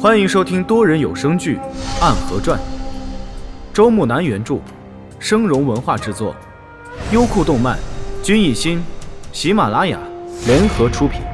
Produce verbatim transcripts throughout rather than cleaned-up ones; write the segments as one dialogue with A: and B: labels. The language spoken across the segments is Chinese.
A: 欢迎收听多人有声剧《暗河传》，周木南原著，生荣文化制作，优酷动漫、君艺心、喜马拉雅联合出品。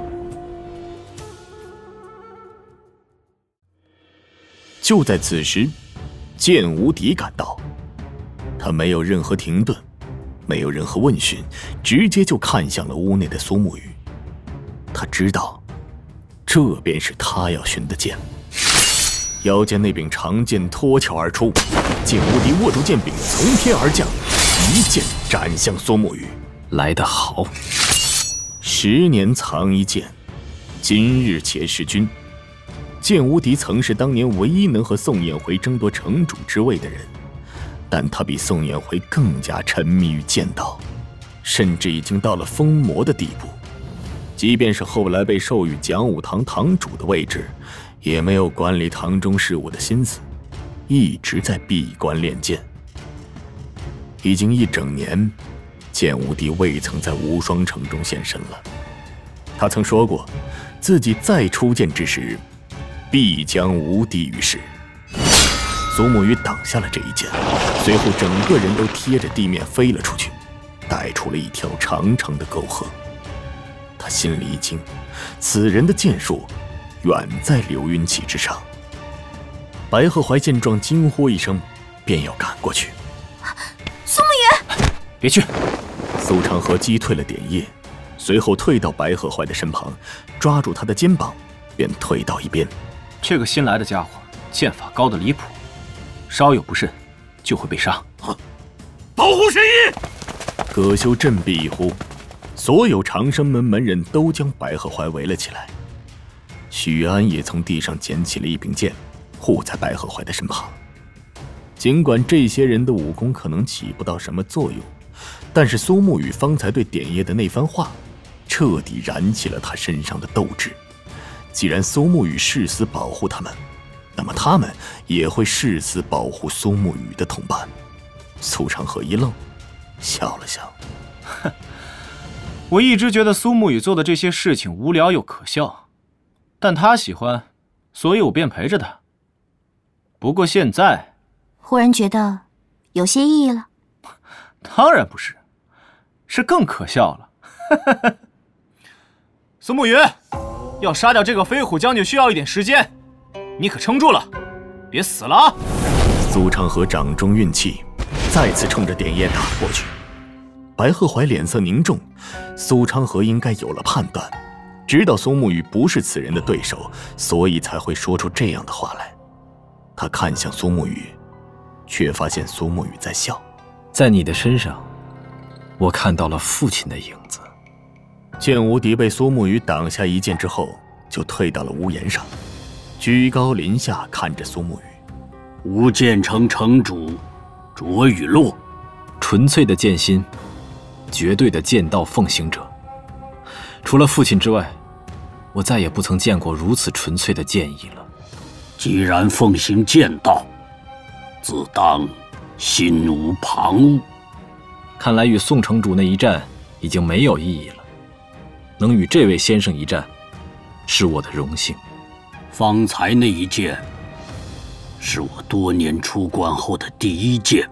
B: 就在此时，剑无敌赶到，他没有任何停顿，没有任何问询，直接就看向了屋内的苏沐雨。他知道，这便是他要寻的剑。腰间那柄长剑脱鞘而出，剑无敌握住剑柄，从天而降，一剑斩向苏沐雨。
C: 来得好！
B: 十年藏一剑，今日且弑君。剑无敌曾是当年唯一能和宋彦回争夺城主之位的人，但他比宋彦回更加沉迷于剑道，甚至已经到了疯魔的地步。即便是后来被授予讲武堂堂主的位置，也没有管理堂中事务的心思，一直在闭关练剑。已经一整年，剑无敌未曾在无双城中现身了。他曾说过，自己再出剑之时，必将无敌于世。苏沐雨挡下了这一剑，随后整个人都贴着地面飞了出去，带出了一条长长的沟壑。他心里一惊，此人的剑术远在流云起之上。白鹤怀见状惊呼一声，便要赶过去。
D: 苏沐雨，
C: 别去！
B: 苏长河击退了点叶，随后退到白鹤怀的身旁，抓住他的肩膀，便退到一边。
C: 这个新来的家伙剑法高得离谱，稍有不慎就会被杀。
E: 保护神医！
B: 葛修振臂一呼，所有长生门门人都将白鹤怀围了起来。许安也从地上捡起了一柄剑，护在白鹤怀的身旁。尽管这些人的武功可能起不到什么作用，但是苏沐雨方才对点叶的那番话，彻底燃起了他身上的斗志。既然苏沐雨誓死保护他们，那么他们也会誓死保护苏沐雨的同伴。苏长河一愣，笑了笑：“
A: 哼，我一直觉得苏沐雨做的这些事情无聊又可笑，但他喜欢，所以我便陪着他。不过现在，
D: 忽然觉得有些意义了。
A: 当然不是，是更可笑了。苏沐雨，要杀掉这个飞虎将军需要一点时间，你可撑住了，别死了啊！”
B: 苏长河掌中运气，再次冲着点叶打了过去。白鹤怀脸色凝重，苏长河应该有了判断，知道苏沐雨不是此人的对手，所以才会说出这样的话来。他看向苏沐雨，却发现苏沐雨在笑。
C: 在你的身上，我看到了父亲的影子。
B: 剑无敌被苏沐雨挡下一剑之后，就退到了屋檐上，居高临下看着苏沐雨。
E: 无剑城城主卓雨洛，
C: 纯粹的剑心，绝对的剑道奉行者。除了父亲之外，我再也不曾见过如此纯粹的剑意了。
E: 既然奉行剑道，自当心无旁骛。
C: 看来与宋城主那一战已经没有意义了。能与这位先生一战，是我的荣幸。
E: 方才那一剑，是我多年出关后的第一剑，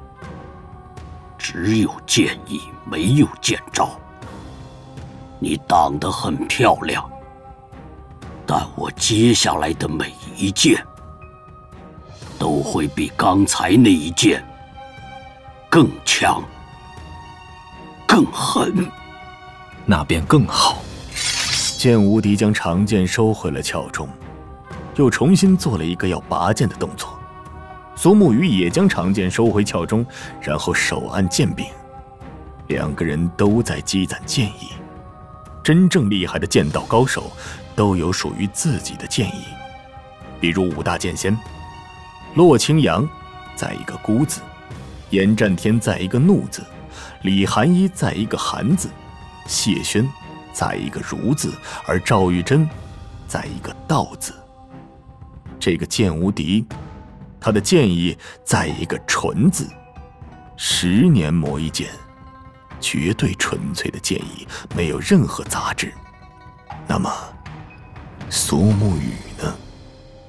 E: 只有剑意，没有剑招。你挡得很漂亮，但我接下来的每一剑，都会比刚才那一剑更强、更狠。
C: 那便更好。
B: 剑无敌将长剑收回了鞘中，又重新做了一个要拔剑的动作。苏沐雨也将长剑收回鞘中，然后手按剑柄。两个人都在积攒剑意。真正厉害的剑道高手都有属于自己的剑意，比如五大剑仙，洛清扬在一个孤字，严战天在一个怒字，李寒一在一个寒字，谢轩在一个如字，而赵玉珍在一个道字。这个剑无敌，他的剑意在一个纯字。十年磨一剑，绝对纯粹的剑意，没有任何杂质。那么苏沐雨呢？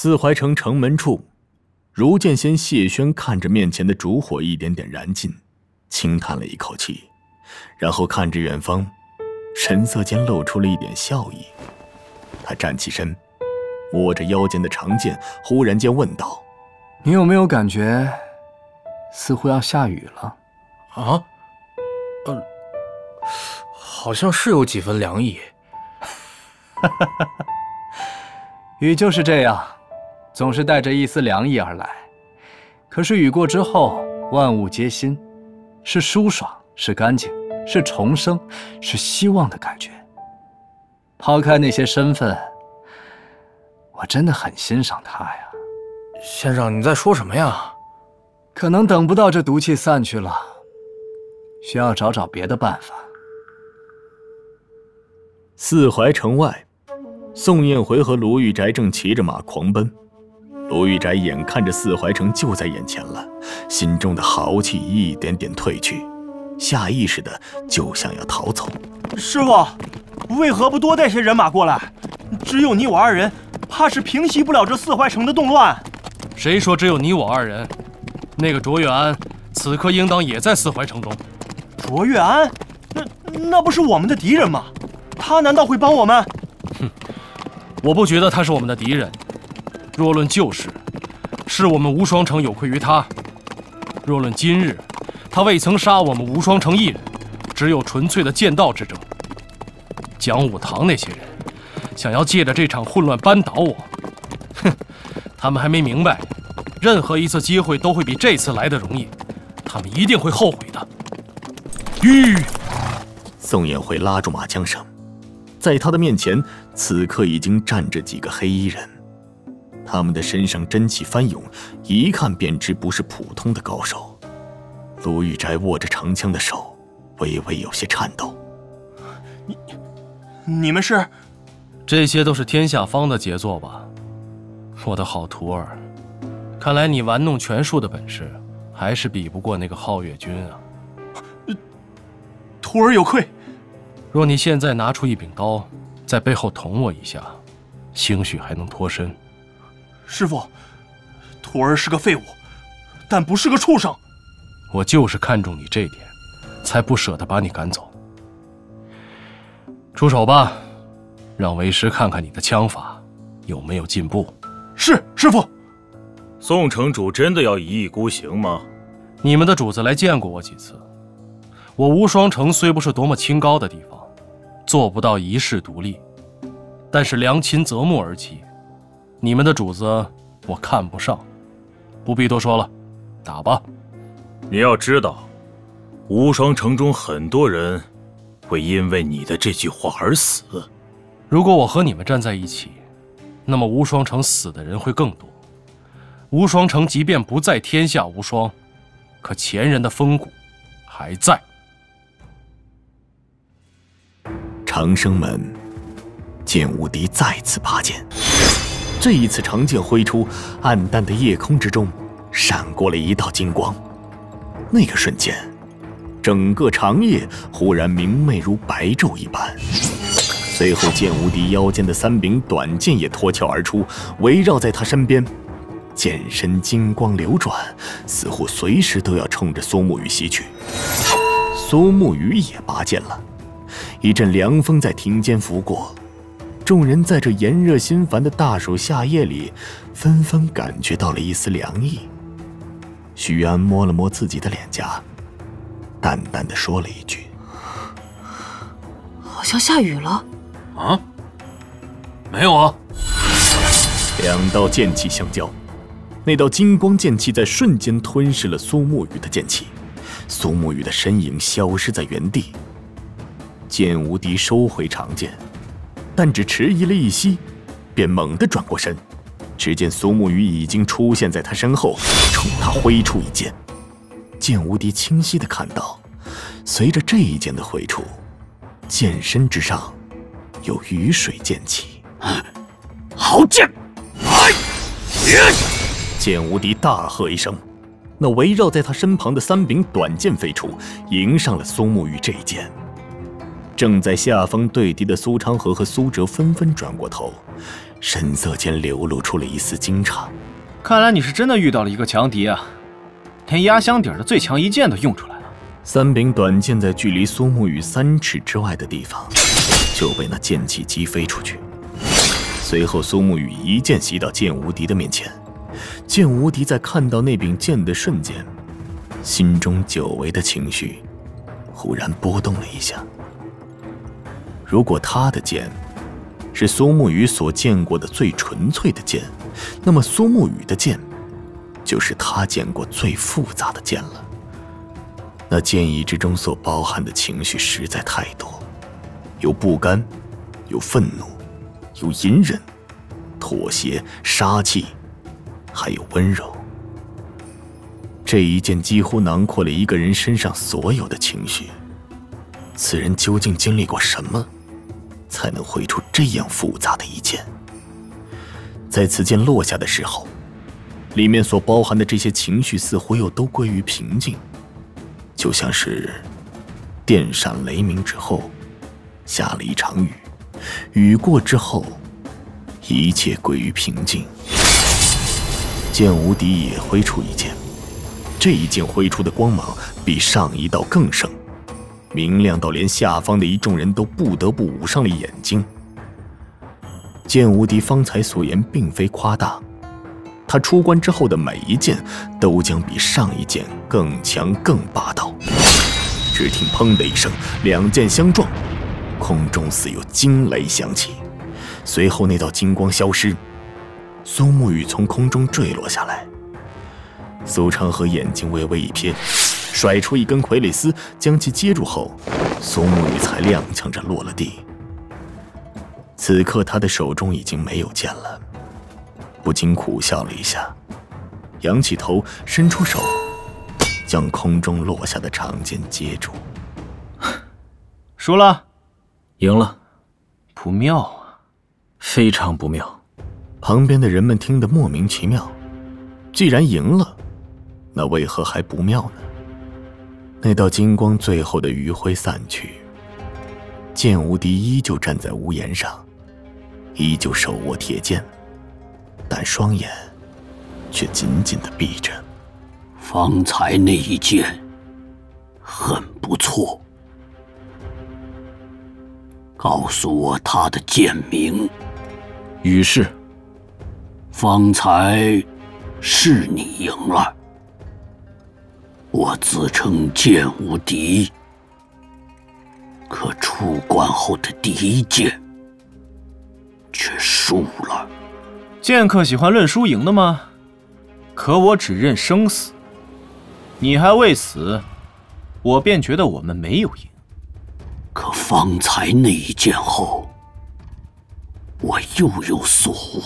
B: 四怀城城门处，如剑仙谢轩看着面前的烛火一点点燃尽，轻叹了一口气，然后看着远方，神色间露出了一点笑意。他站起身，摸着腰间的长剑，忽然间问道：“
F: 你有没有感觉似乎要下雨了？”
G: 啊？呃，好像是有几分凉意。
F: 哈哈哈哈，雨就是这样，总是带着一丝凉意而来。可是雨过之后，万物皆新，是舒爽，是干净，是重生，是希望的感觉。抛开那些身份，我真的很欣赏他呀。
G: 先生，你在说什么呀？
F: 可能等不到这毒气散去了，需要找找别的办法。
B: 四怀城外，宋彦回和卢玉宅正骑着马狂奔。卢玉宅眼看着四怀城就在眼前了，心中的豪气一点点褪去，下意识的就想要逃走。
A: 师傅，为何不多带些人马过来？只有你我二人，怕是平息不了这四怀城的动乱。
H: 谁说只有你我二人？那个卓越安此刻应当也在四怀城中。
A: 卓越安，那那不是我们的敌人吗？他难道会帮我们？
H: 哼，我不觉得他是我们的敌人。若论旧时，是我们无双城有愧于他；若论今日，他未曾杀我们无双城一人，只有纯粹的剑道之争。讲武堂那些人想要借着这场混乱扳倒我，哼，他们还没明白，任何一次机会都会比这次来得容易，他们一定会后悔的。吁！
B: 宋彦辉拉住马缰绳，在他的面前，此刻已经站着几个黑衣人，他们的身上真气翻涌，一看便知不是普通的高手。卢玉斋握着长枪的手微微有些颤抖。
A: 你你们是？
H: 这些都是天下方的杰作吧？我的好徒儿，看来你玩弄权术的本事还是比不过那个皓月君啊！
A: 徒儿有愧。
H: 若你现在拿出一柄刀，在背后捅我一下，兴许还能脱身。
A: 师父，徒儿是个废物，但不是个畜生。
H: 我就是看中你这点，才不舍得把你赶走。出手吧，让为师看看你的枪法有没有进步。
A: 是，师父。
I: 宋城主真的要一意孤行吗？
H: 你们的主子来见过我几次。我无双城虽不是多么清高的地方，做不到一世独立，但是良禽择木而栖。你们的主子我看不上，不必多说了，打吧。
I: 你要知道，无双城中很多人会因为你的这句话而死。
H: 如果我和你们站在一起，那么无双城死的人会更多。无双城即便不在天下无双，可前人的风骨还在。
B: 长生门，剑无敌再次拔剑。这一次长剑挥出，暗淡的夜空之中闪过了一道金光。那个瞬间，整个长夜忽然明媚如白昼一般。随后剑无敌腰间的三柄短剑也脱壳而出，围绕在他身边。剑身金光流转，似乎随时都要冲着苏沐雨袭去。苏沐雨也拔剑了，一阵凉风在庭间拂过，众人在这炎热心烦的大暑夏夜里，纷纷感觉到了一丝凉意。许安摸了摸自己的脸颊，淡淡的说了一句：“
D: 好像下雨了。”
C: 啊？没有啊。
B: 两道剑气相交，那道金光剑气在瞬间吞噬了苏沐雨的剑气，苏沐雨的身影消失在原地。剑无敌收回长剑，但只迟疑了一息，便猛地转过身，只见苏沐雨已经出现在他身后，冲他挥出一剑。剑无敌清晰地看到，随着这一剑的挥出，剑身之上有雨水溅起。
E: 好剑！来！
B: 剑无敌大喝一声，那围绕在他身旁的三柄短剑飞出，迎上了苏沐雨这一剑。 正在下方对敌的苏昌河和苏哲纷纷转过头，神色间流露出了一丝惊诧。
A: 看来你是真的遇到了一个强敌啊，连压箱底的最强一剑都用出来了。
B: 三柄短剑在距离苏沐雨三尺之外的地方就被那剑气击飞出去。随后苏沐雨一剑袭到剑无敌的面前，剑无敌在看到那柄剑的瞬间，心中久违的情绪忽然波动了一下。如果他的剑是苏沐雨所见过的最纯粹的剑，那么苏沐雨的剑就是他见过最复杂的剑了。那剑意之中所包含的情绪实在太多，有不甘，有愤怒，有隐忍、妥协、杀气，还有温柔。这一剑几乎囊括了一个人身上所有的情绪。此人究竟经历过什么，才能挥出这样复杂的一剑？在此剑落下的时候，里面所包含的这些情绪似乎又都归于平静，就像是电闪雷鸣之后下了一场雨，雨过之后一切归于平静。剑无敌也挥出一剑，这一剑挥出的光芒比上一道更盛，明亮到连下方的一众人都不得不捂上了眼睛。剑无敌方才所言并非夸大，他出关之后的每一剑都将比上一剑更强更霸道。只听砰的一声，两剑相撞，空中似有惊雷响起，随后那道金光消失，苏沐雨从空中坠落下来。苏昌河眼睛微微一瞥，甩出一根傀儡丝将其接住后，苏沐雨才踉跄着落了地。此刻他的手中已经没有剑了，不禁苦笑了一下，仰起头伸出手，将空中落下的长剑接住。
A: 输了？
C: 赢了。
A: 不妙啊！
C: 非常不妙。
B: 旁边的人们听得莫名其妙，既然赢了，那为何还不妙呢？那道金光最后的余晖散去，剑无敌依旧站在屋檐上，依旧手握铁剑，但双眼却紧紧地闭着。
E: 方才那一剑很不错，告诉我他的剑名。
C: 于是
E: 方才是你赢了，我自称剑无敌，可出关后的第一剑却输了。
A: 剑客喜欢论输赢的吗？可我只认生死，你还未死，我便觉得我们没有赢。
E: 可方才那一剑后，我又有所悟。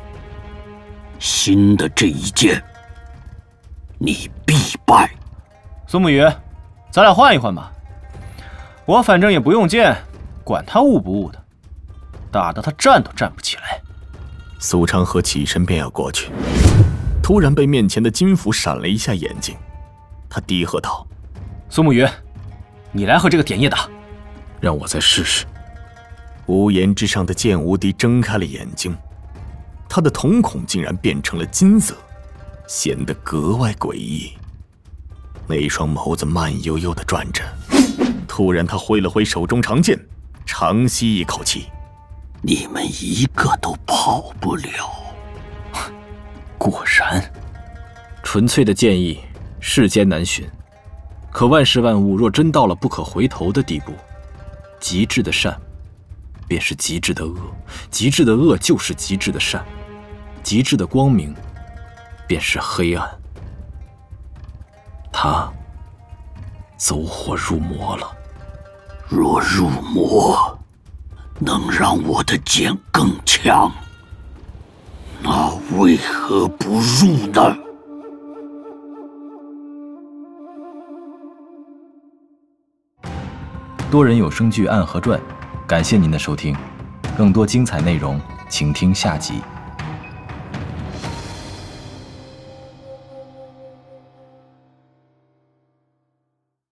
E: 新的这一剑，你必败。
A: 苏沐雨，咱俩换一换吧。我反正也不用剑，管他悟不悟的，打得他站都站不起来。
B: 苏昌河起身便要过去，突然被面前的金斧闪了一下眼睛，他低喝道：“
A: 苏沐雨，你来和这个点叶打。”
C: 让我再试试。
B: 屋檐之上的剑无敌睁开了眼睛，他的瞳孔竟然变成了金色，显得格外诡异。那双眸子慢悠悠地转着，突然他挥了挥手中长剑，长吸一口气：“
E: 你们一个都跑不了。”
A: 果然，
C: 纯粹的剑意，世间难寻。可万事万物若真到了不可回头的地步，极致的善便是极致的恶，极致的恶就是极致的善，极致的光明便是黑暗。他走火入魔了。
E: 若入魔能让我的剑更强，那为何不入呢？
C: 多人有声剧《暗河传》，感谢您的收听，更多精彩内容，请听下集。